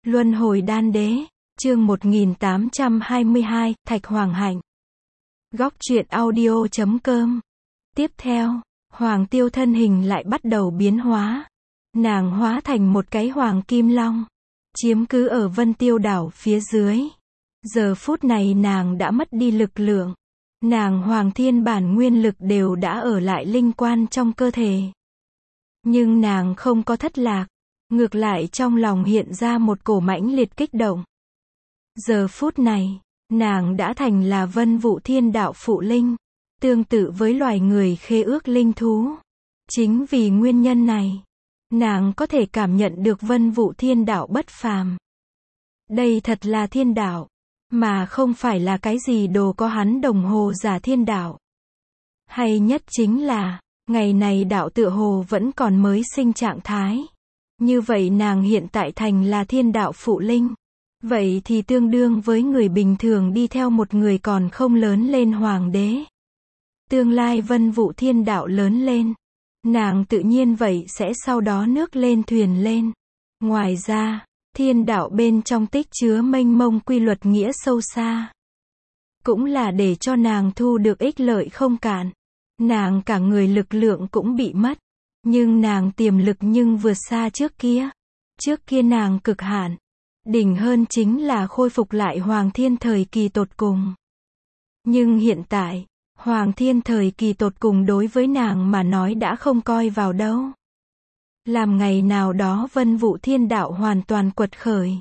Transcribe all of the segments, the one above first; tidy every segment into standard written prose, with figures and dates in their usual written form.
Luân hồi đan đế, chương 1822, Thạch Hoàng Hạnh. Góc truyện audio.com. Tiếp theo, Hoàng Tiêu thân hình lại bắt đầu biến hóa. Nàng hóa thành một cái hoàng kim long, chiếm cứ ở Vân Tiêu đảo phía dưới. Giờ phút này nàng đã mất đi lực lượng. Nàng hoàng thiên bản nguyên lực đều đã ở lại linh quan trong cơ thể. Nhưng nàng không có thất lạc. Ngược lại trong lòng hiện ra một cổ mãnh liệt kích động. Giờ phút này, nàng đã thành là Vân Vũ Thiên Đạo phụ linh, tương tự với loài người khế ước linh thú. Chính vì nguyên nhân này, nàng có thể cảm nhận được Vân Vũ Thiên Đạo bất phàm. Đây thật là thiên đạo, mà không phải là cái gì đồ có hắn đồng hồ giả thiên đạo. Hay nhất chính là, ngày này đạo tựa hồ vẫn còn mới sinh trạng thái. Như vậy nàng hiện tại thành là thiên đạo phụ linh. Vậy thì tương đương với người bình thường đi theo một người còn không lớn lên hoàng đế. Tương lai Vân Vũ Thiên Đạo lớn lên, nàng tự nhiên vậy sẽ sau đó nước lên thuyền lên. Ngoài ra, thiên đạo bên trong tích chứa mênh mông quy luật nghĩa sâu xa. Cũng là để cho nàng thu được ích lợi không cạn. Nàng cả người lực lượng cũng bị mất. Nhưng nàng tiềm lực nhưng vượt xa trước kia. Trước kia nàng cực hạn. Đỉnh hơn chính là khôi phục lại Hoàng Thiên thời kỳ tột cùng. Nhưng hiện tại, Hoàng Thiên thời kỳ tột cùng đối với nàng mà nói đã không coi vào đâu. Làm ngày nào đó Vân Vũ Thiên Đạo hoàn toàn quật khởi.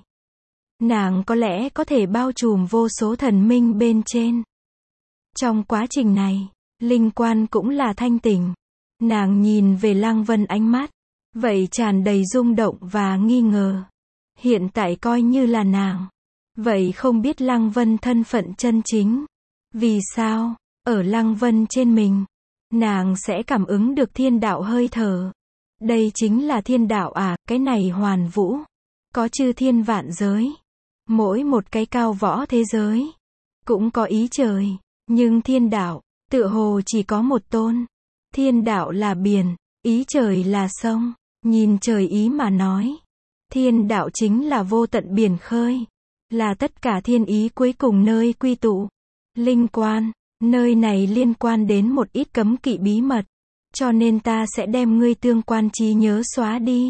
Nàng có lẽ có thể bao trùm vô số thần minh bên trên. Trong quá trình này, linh quan cũng là thanh tỉnh. Nàng nhìn về Lăng Vân ánh mắt, vậy tràn đầy rung động và nghi ngờ. Hiện tại coi như là nàng. Vậy không biết Lăng Vân thân phận chân chính. Vì sao, ở Lăng Vân trên mình, nàng sẽ cảm ứng được thiên đạo hơi thở. Đây chính là thiên đạo à, cái này hoàn vũ. Có chư thiên vạn giới. Mỗi một cái cao võ thế giới, cũng có ý trời. Nhưng thiên đạo, tựa hồ chỉ có một tôn. Thiên đạo là biển, ý trời là sông. Nhìn trời ý mà nói. Thiên đạo chính là vô tận biển khơi. Là tất cả thiên ý cuối cùng nơi quy tụ. Linh quan, nơi này liên quan đến một ít cấm kỵ bí mật. Cho nên ta sẽ đem ngươi tương quan trí nhớ xóa đi.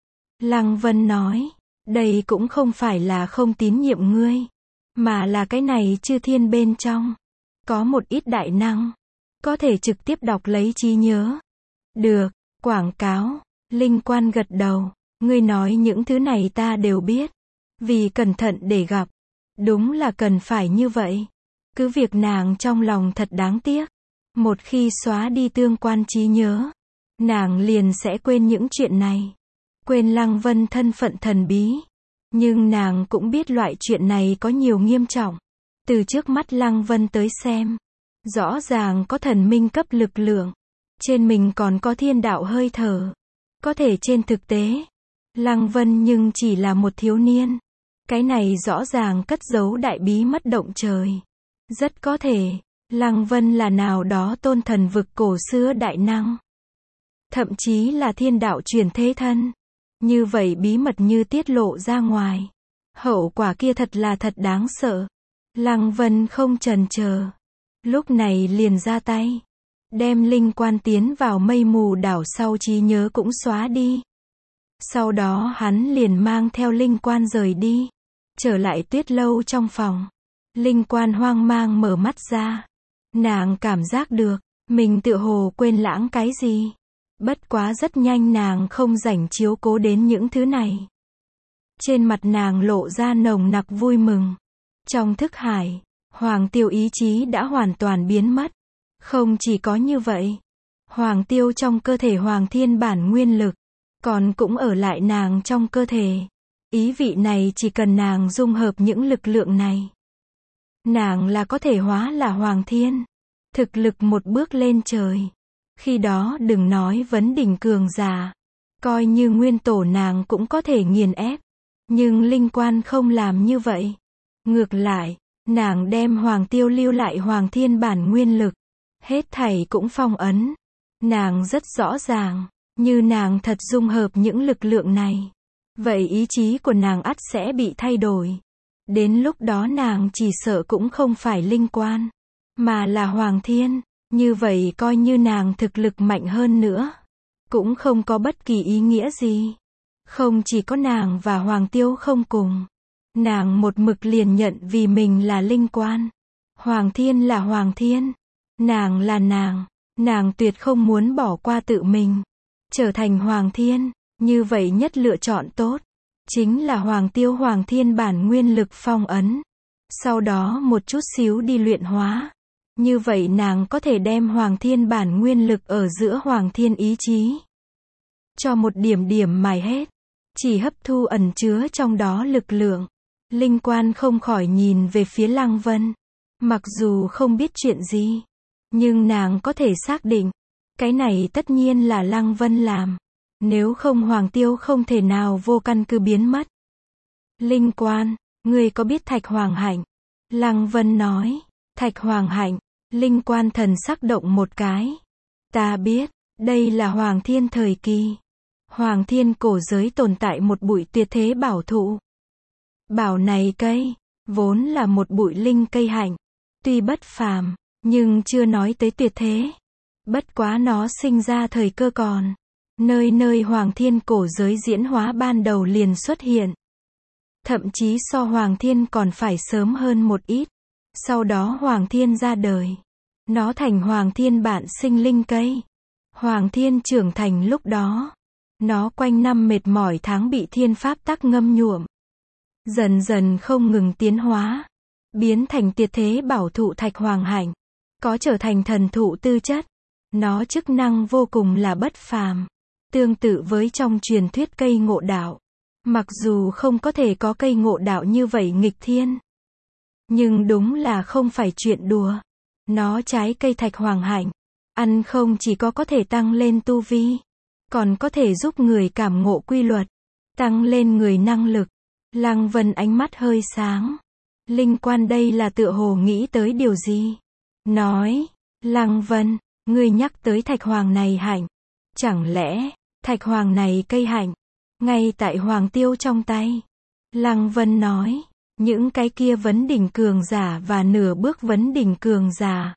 Lăng Vân nói, đây cũng không phải là không tín nhiệm ngươi. Mà là cái này chư thiên bên trong. Có một ít đại năng. Có thể trực tiếp đọc lấy trí nhớ. Được, quảng cáo. Linh quan gật đầu. Ngươi nói những thứ này ta đều biết. Vì cẩn thận để gặp. Đúng là cần phải như vậy. Cứ việc nàng trong lòng thật đáng tiếc. Một khi xóa đi tương quan trí nhớ, nàng liền sẽ quên những chuyện này. Quên Lăng Vân thân phận thần bí. Nhưng nàng cũng biết loại chuyện này có nhiều nghiêm trọng. Từ trước mắt Lăng Vân tới xem, rõ ràng có thần minh cấp lực lượng. Trên mình còn có thiên đạo hơi thở. Có thể trên thực tế, Lăng Vân nhưng chỉ là một thiếu niên. Cái này rõ ràng cất giấu đại bí mất động trời. Rất có thể, Lăng Vân là nào đó tôn thần vực cổ xưa đại năng. Thậm chí là thiên đạo chuyển thế thân. Như vậy bí mật như tiết lộ ra ngoài. Hậu quả kia thật là thật đáng sợ. Lăng Vân không chần chờ. Lúc này liền ra tay. Đem linh quan tiến vào mây mù đảo sau trí nhớ cũng xóa đi. Sau đó hắn liền mang theo linh quan rời đi. Trở lại tuyết lâu trong phòng. Linh quan hoang mang mở mắt ra. Nàng cảm giác được, mình tựa hồ quên lãng cái gì. Bất quá rất nhanh nàng không rảnh chiếu cố đến những thứ này. Trên mặt nàng lộ ra nồng nặc vui mừng. Trong thức hải, Hoàng Tiêu ý chí đã hoàn toàn biến mất. Không chỉ có như vậy, Hoàng Tiêu trong cơ thể Hoàng Thiên bản nguyên lực, còn cũng ở lại nàng trong cơ thể. Ý vị này chỉ cần nàng dung hợp những lực lượng này, nàng là có thể hóa là Hoàng Thiên. Thực lực một bước lên trời. Khi đó đừng nói vấn đỉnh cường giả. Coi như nguyên tổ nàng cũng có thể nghiền ép. Nhưng linh quan không làm như vậy. Ngược lại, nàng đem Hoàng Tiêu lưu lại Hoàng Thiên bản nguyên lực. Hết thảy cũng phong ấn. Nàng rất rõ ràng, như nàng thật dung hợp những lực lượng này. vậy ý chí của nàng ắt sẽ bị thay đổi. Đến lúc đó nàng chỉ sợ cũng không phải Linh Quan, mà là Hoàng Thiên. Như vậy coi như nàng thực lực mạnh hơn nữa, cũng không có bất kỳ ý nghĩa gì. Không chỉ có nàng và Hoàng Tiêu không cùng. Nàng một mực liền nhận vì mình là Linh Quan. Hoàng Thiên là Hoàng Thiên. Nàng là nàng. Nàng tuyệt không muốn bỏ qua tự mình. Trở thành Hoàng Thiên. Như vậy nhất lựa chọn tốt. Chính là Hoàng Tiêu Hoàng Thiên bản nguyên lực phong ấn. Sau đó một chút xíu đi luyện hóa. Như vậy nàng có thể đem Hoàng Thiên bản nguyên lực ở giữa Hoàng Thiên ý chí. Cho một điểm mài hết. Chỉ hấp thu ẩn chứa trong đó lực lượng. Linh Quan không khỏi nhìn về phía Lăng Vân. Mặc dù không biết chuyện gì, nhưng nàng có thể xác định, cái này tất nhiên là Lăng Vân làm. Nếu không Hoàng Tiêu không thể nào vô căn cứ biến mất. Linh Quan, ngươi có biết Thạch Hoàng Hạnh? Lăng Vân nói, Thạch Hoàng Hạnh. Linh Quan thần sắc động một cái. Ta biết, đây là Hoàng Thiên thời kỳ. Hoàng Thiên cổ giới tồn tại một bụi tuyệt thế bảo thụ. Bảo này cây, vốn là một bụi linh cây hạnh. Tuy bất phàm, nhưng chưa nói tới tuyệt thế. Bất quá nó sinh ra thời cơ còn. Nơi nơi Hoàng Thiên cổ giới diễn hóa ban đầu liền xuất hiện. Thậm chí so Hoàng Thiên còn phải sớm hơn một ít. Sau đó Hoàng Thiên ra đời. Nó thành Hoàng Thiên bản sinh linh cây. Hoàng Thiên trưởng thành lúc đó. Nó quanh năm mệt mỏi tháng bị thiên pháp tắc ngâm nhuộm. Dần dần không ngừng tiến hóa. Biến thành tuyệt thế bảo thụ Thạch Hoàng Hạnh. Có trở thành thần thụ tư chất. Nó chức năng vô cùng là bất phàm. Tương tự với trong truyền thuyết cây ngộ đạo. Mặc dù không có thể có cây ngộ đạo như vậy nghịch thiên. Nhưng đúng là không phải chuyện đùa. Nó trái cây Thạch Hoàng Hạnh. Ăn không chỉ có thể tăng lên tu vi. Còn có thể giúp người cảm ngộ quy luật. Tăng lên người năng lực. Lăng Vân ánh mắt hơi sáng. Linh Quan đây là tựa hồ nghĩ tới điều gì? Nói, Lăng Vân, ngươi nhắc tới Thạch Hoàng này hạnh. Chẳng lẽ, Thạch Hoàng này cây hạnh, ngay tại Hoàng Tiêu trong tay. Lăng Vân nói, những cái kia vấn đỉnh cường giả và nửa bước vấn đỉnh cường giả.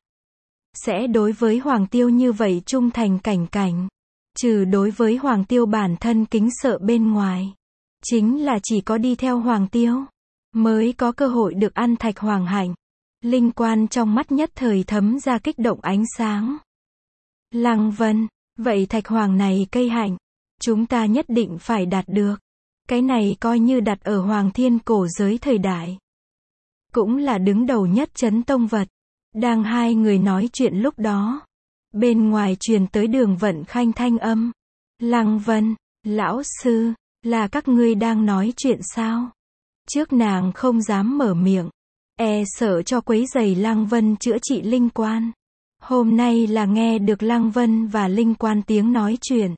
Sẽ đối với Hoàng Tiêu như vậy trung thành cảnh cảnh. Trừ đối với Hoàng Tiêu bản thân kính sợ bên ngoài. Chính là chỉ có đi theo Hoàng Tiêu. Mới có cơ hội được ăn Thạch Hoàng Hạnh. Linh Quan trong mắt nhất thời thấm ra kích động ánh sáng. Lăng Vân, vậy Thạch Hoàng này cây hạnh. Chúng ta nhất định phải đạt được. Cái này coi như đặt ở Hoàng Thiên cổ giới thời đại. Cũng là đứng đầu nhất chấn tông vật. Đang hai người nói chuyện lúc đó. Bên ngoài truyền tới Đường Vận Khanh thanh âm. Lăng Vân, lão sư, là các ngươi đang nói chuyện sao? Trước nàng không dám mở miệng. Sợ cho quấy rầy Lăng Vân chữa trị Linh Quan. Hôm nay là nghe được Lăng Vân và Linh Quan tiếng nói chuyện.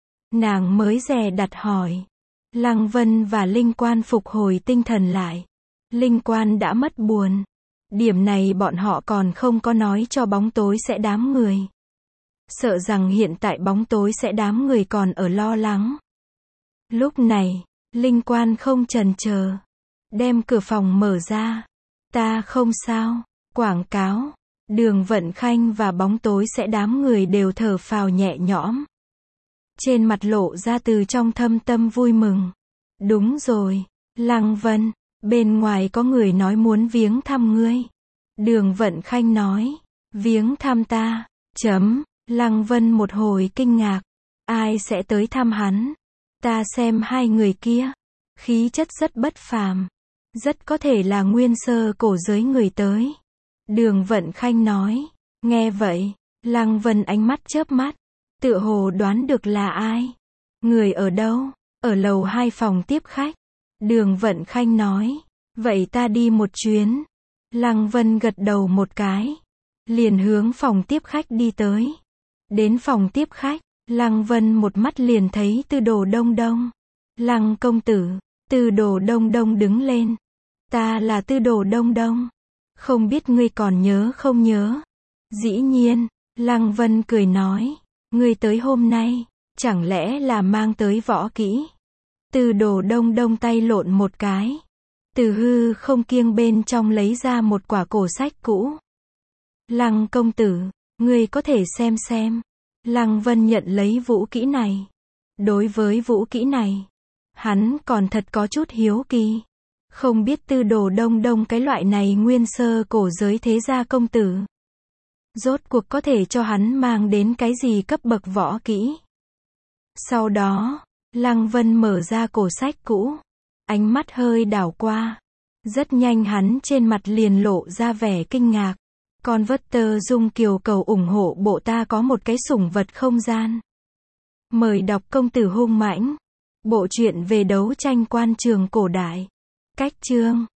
Nàng mới dè đặt hỏi. Lăng Vân và Linh Quan phục hồi tinh thần lại. Linh Quan đã mất buồn. Điểm này bọn họ còn không có nói cho bóng tối sẽ đám người. Sợ rằng hiện tại bóng tối sẽ đám người còn ở lo lắng. Lúc này, Linh Quan không chần chờ. Đem cửa phòng mở ra. Ta không sao. Quảng cáo. Đường Vận Khanh và bóng tối sẽ đám người đều thở phào nhẹ nhõm. Trên mặt lộ ra từ trong thâm tâm vui mừng. Đúng rồi. Lăng Vân, bên ngoài có người nói muốn viếng thăm ngươi. Đường Vận Khanh nói. Viếng thăm ta. Lăng Vân một hồi kinh ngạc. Ai sẽ tới thăm hắn? Ta xem hai người kia. Khí chất rất bất phàm. Rất có thể là nguyên sơ cổ giới người tới. Đường Vận Khanh nói. Nghe vậy, Lăng Vân ánh mắt chớp mắt. Tựa hồ đoán được là ai. Người ở đâu? Ở lầu 2 phòng tiếp khách. Đường Vận Khanh nói. Vậy ta đi một chuyến. Lăng Vân gật đầu một cái. Liền hướng phòng tiếp khách đi tới. Đến phòng tiếp khách, Lăng Vân một mắt liền thấy Tư Đồ Đông Đông. Lăng công tử. Tư Đồ Đông Đông đứng lên. Ta là Tư Đồ Đông Đông. Không biết ngươi còn nhớ không nhớ? Dĩ nhiên, Lăng Vân cười nói. Ngươi tới hôm nay, chẳng lẽ là mang tới võ kỹ? Từ Đồ Đông Đông tay lộn một cái. Từ hư không kiêng bên trong lấy ra một quả cổ sách cũ. Lăng công tử, ngươi có thể xem. Lăng Vân nhận lấy vũ kỹ này. Đối với vũ kỹ này, hắn còn thật có chút hiếu kỳ. Không biết Từ Đồ Đông Đông cái loại này nguyên sơ cổ giới thế gia công tử, rốt cuộc có thể cho hắn mang đến cái gì cấp bậc võ kỹ. Sau đó, Lăng Vân mở ra cổ sách cũ. Ánh mắt hơi đảo qua. Rất nhanh hắn trên mặt liền lộ ra vẻ kinh ngạc. Con vất tơ dung kiều cầu ủng hộ bộ ta có một cái sủng vật không gian. Mời đọc công tử hung mãnh. Bộ truyện về đấu tranh quan trường cổ đại. Cách chương